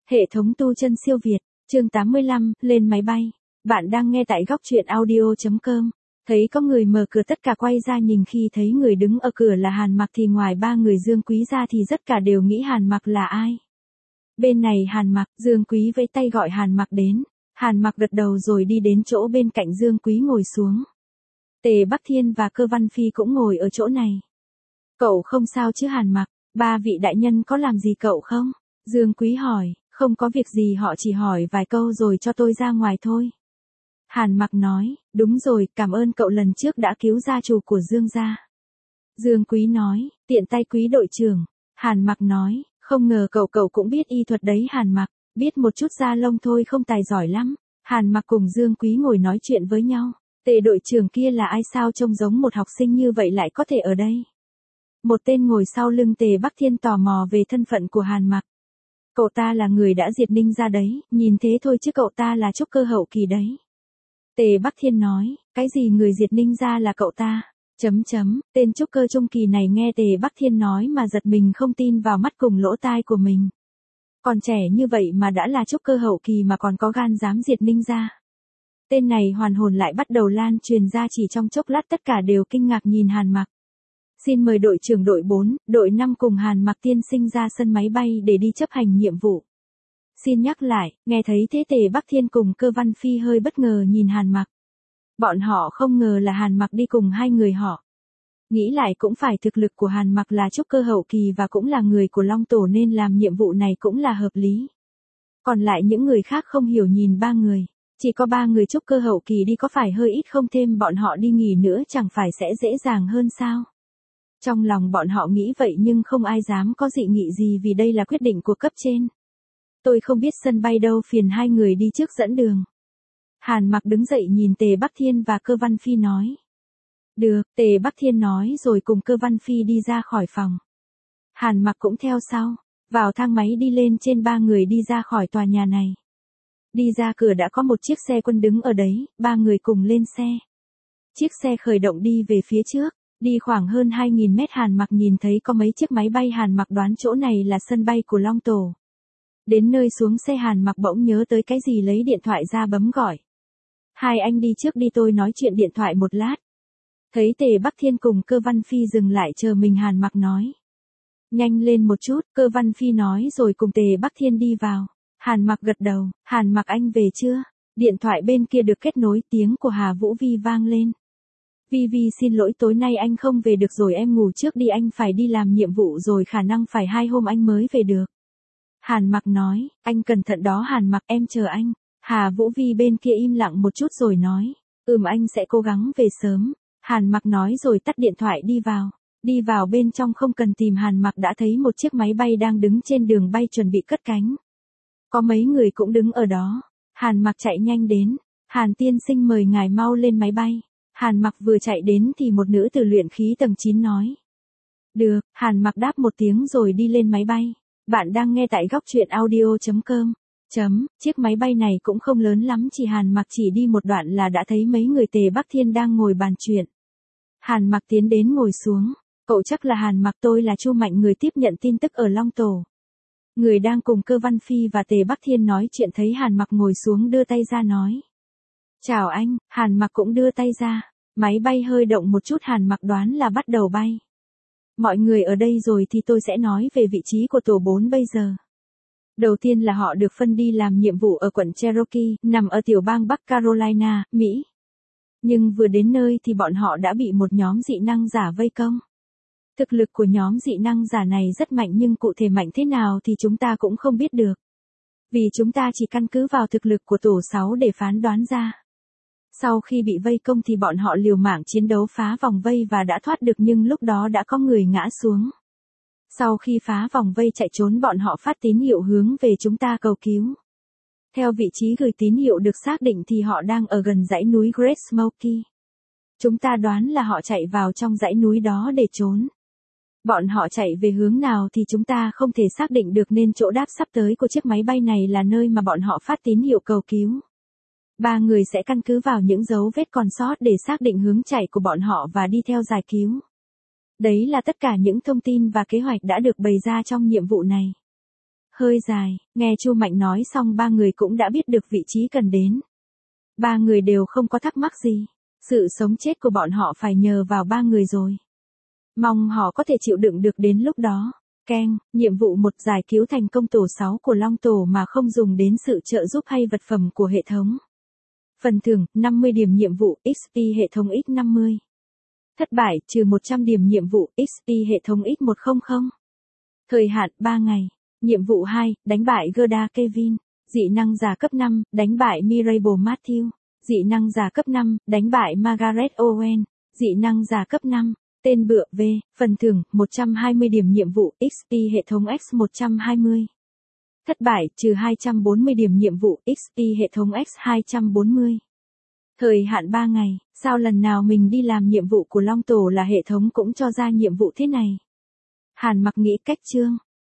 Hệ thống tu chân siêu Việt, chương 85, lên máy bay. Bạn đang nghe tại góc truyện audio.com. Thấy có người mở cửa tất cả quay ra nhìn, khi thấy người đứng ở cửa là Hàn Mặc thì ngoài ba người Dương Quý ra thì tất cả đều nghĩ Hàn Mặc là ai. Bên này Hàn Mặc, Dương Quý vẫy tay gọi Hàn Mặc đến. Hàn Mặc gật đầu rồi đi đến chỗ bên cạnh Dương Quý ngồi xuống. Tề Bắc Thiên và Cơ Văn Phi cũng ngồi ở chỗ này. Cậu không sao chứ Hàn Mặc, ba vị đại nhân có làm gì cậu không? Dương Quý hỏi. Không có việc gì, họ chỉ hỏi vài câu rồi cho tôi ra ngoài thôi. Hàn Mặc nói, đúng rồi, cảm ơn cậu lần trước đã cứu gia chủ của Dương gia. Dương Quý nói, tiện tay Quý đội trưởng. Hàn Mặc nói, không ngờ cậu cũng biết y thuật đấy Hàn Mặc, biết một chút da lông thôi, không tài giỏi lắm. Hàn Mặc cùng Dương Quý ngồi nói chuyện với nhau. Tề đội trưởng kia là ai, sao trông giống một học sinh như vậy lại có thể ở đây? Một tên ngồi sau lưng Tề Bắc Thiên tò mò về thân phận của Hàn Mặc. Cậu ta là người đã diệt Ninh gia đấy, nhìn thế thôi chứ cậu ta là trúc cơ hậu kỳ đấy. Tề Bắc Thiên nói, cái gì người diệt Ninh gia là cậu ta? Tên trúc cơ trung kỳ này nghe Tề Bắc Thiên nói mà giật mình, không tin vào mắt cùng lỗ tai của mình. Còn trẻ như vậy mà đã là trúc cơ hậu kỳ mà còn có gan dám diệt Ninh gia. Tên này hoàn hồn lại bắt đầu lan truyền ra, chỉ trong chốc lát tất cả đều kinh ngạc nhìn Hàn Mặc. Xin mời đội trưởng đội 4, đội 5 cùng Hàn Mặc tiên sinh ra sân máy bay để đi chấp hành nhiệm vụ. Xin nhắc lại, nghe thấy thế Tề Bắc Thiên cùng Cơ Văn Phi hơi bất ngờ nhìn Hàn Mặc. Bọn họ không ngờ là Hàn Mặc đi cùng hai người họ. Nghĩ lại cũng phải, thực lực của Hàn Mặc là trúc cơ hậu kỳ và cũng là người của Long Tổ nên làm nhiệm vụ này cũng là hợp lý. Còn lại những người khác không hiểu nhìn ba người. Chỉ có ba người trúc cơ hậu kỳ đi có phải hơi ít không, thêm bọn họ đi nghỉ nữa chẳng phải sẽ dễ dàng hơn sao? Trong lòng bọn họ nghĩ vậy nhưng không ai dám có dị nghị gì vì đây là quyết định của cấp trên. Tôi không biết sân bay đâu, phiền hai người đi trước dẫn đường. Hàn Mặc đứng dậy nhìn Tề Bắc Thiên và Cơ Văn Phi nói. Được, Tề Bắc Thiên nói rồi cùng Cơ Văn Phi đi ra khỏi phòng. Hàn Mặc cũng theo sau, vào thang máy đi lên trên, ba người đi ra khỏi tòa nhà này. Đi ra cửa đã có một chiếc xe quân đứng ở đấy, ba người cùng lên xe. Chiếc xe khởi động đi về phía trước. Đi khoảng hơn 2.000 mét Hàn Mặc nhìn thấy có mấy chiếc máy bay, Hàn Mặc đoán chỗ này là sân bay của Long Tổ. Đến nơi xuống xe Hàn Mặc bỗng nhớ tới cái gì, lấy điện thoại ra bấm gọi. Hai anh đi trước đi, tôi nói chuyện điện thoại một lát. Thấy Tề Bắc Thiên cùng Cơ Văn Phi dừng lại chờ mình, Hàn Mặc nói. Nhanh lên một chút, Cơ Văn Phi nói rồi cùng Tề Bắc Thiên đi vào. Hàn Mặc gật đầu, Hàn Mặc anh về chưa? Điện thoại bên kia được kết nối, tiếng của Hà Vũ Vi vang lên. Vi xin lỗi, tối nay anh không về được rồi, em ngủ trước đi, anh phải đi làm nhiệm vụ rồi, khả năng phải 2 hôm anh mới về được. Hàn Mặc nói, anh cẩn thận đó Hàn Mặc, em chờ anh. Hà Vũ Vi bên kia im lặng một chút rồi nói, anh sẽ cố gắng về sớm. Hàn Mặc nói rồi tắt điện thoại đi vào. Đi vào bên trong không cần tìm Hàn Mặc đã thấy một chiếc máy bay đang đứng trên đường bay chuẩn bị cất cánh. Có mấy người cũng đứng ở đó. Hàn Mặc chạy nhanh đến, Hàn tiên sinh mời ngài mau lên máy bay. Hàn Mặc vừa chạy đến thì một nữ tử luyện khí tầng 9 nói. Được, Hàn Mặc đáp một tiếng rồi đi lên máy bay. Bạn đang nghe tại góc truyện audio.com. Chiếc máy bay này cũng không lớn lắm, chỉ Hàn Mặc chỉ đi một đoạn là đã thấy mấy người Tề Bắc Thiên đang ngồi bàn chuyện. Hàn Mặc tiến đến ngồi xuống. Cậu chắc là Hàn Mặc, tôi là Chu Mạnh, người tiếp nhận tin tức ở Long Tổ. Người đang cùng Cơ Văn Phi và Tề Bắc Thiên nói chuyện thấy Hàn Mặc ngồi xuống đưa tay ra nói. Chào anh, Hàn Mặc cũng đưa tay ra. Máy bay hơi động một chút, Hàn Mặc đoán là bắt đầu bay. Mọi người ở đây rồi thì tôi sẽ nói về vị trí của tổ 4 bây giờ. Đầu tiên là họ được phân đi làm nhiệm vụ ở quận Cherokee, nằm ở tiểu bang Bắc Carolina, Mỹ. Nhưng vừa đến nơi thì bọn họ đã bị một nhóm dị năng giả vây công. Thực lực của nhóm dị năng giả này rất mạnh nhưng cụ thể mạnh thế nào thì chúng ta cũng không biết được. Vì chúng ta chỉ căn cứ vào thực lực của tổ 6 để phán đoán ra. Sau khi bị vây công thì bọn họ liều mạng chiến đấu phá vòng vây và đã thoát được, nhưng lúc đó đã có người ngã xuống. Sau khi phá vòng vây chạy trốn, bọn họ phát tín hiệu hướng về chúng ta cầu cứu. Theo vị trí gửi tín hiệu được xác định thì họ đang ở gần dãy núi Great Smoky. Chúng ta đoán là họ chạy vào trong dãy núi đó để trốn. Bọn họ chạy về hướng nào thì chúng ta không thể xác định được, nên chỗ đáp sắp tới của chiếc máy bay này là nơi mà bọn họ phát tín hiệu cầu cứu. Ba người sẽ căn cứ vào những dấu vết còn sót để xác định hướng chạy của bọn họ và đi theo giải cứu. Đấy là tất cả những thông tin và kế hoạch đã được bày ra trong nhiệm vụ này. hơi dài, nghe Chu Mạnh nói xong ba người cũng đã biết được vị trí cần đến. Ba người đều không có thắc mắc gì. Sự sống chết của bọn họ phải nhờ vào ba người rồi. Mong họ có thể chịu đựng được đến lúc đó. Keng, nhiệm vụ 1 giải cứu thành công tổ 6 của Long Tổ mà không dùng đến sự trợ giúp hay vật phẩm của hệ thống. Phần thưởng, 50 điểm nhiệm vụ XP hệ thống X50. Thất bại, trừ 100 điểm nhiệm vụ XP hệ thống X100. Thời hạn, 3 ngày. Nhiệm vụ 2, đánh bại Gerda Kevin. Dị năng giả cấp 5, đánh bại Mirable Matthew. Dị năng giả cấp 5, đánh bại Margaret Owen. Dị năng giả cấp 5, tên bựa V, phần thưởng, 120 điểm nhiệm vụ XP hệ thống X120. Thất bại, trừ 240 điểm nhiệm vụ XP hệ thống X240. Thời hạn 3 ngày, sao lần nào mình đi làm nhiệm vụ của Long Tổ là hệ thống cũng cho ra nhiệm vụ thế này? Hàn Mặc nghĩ cách chương.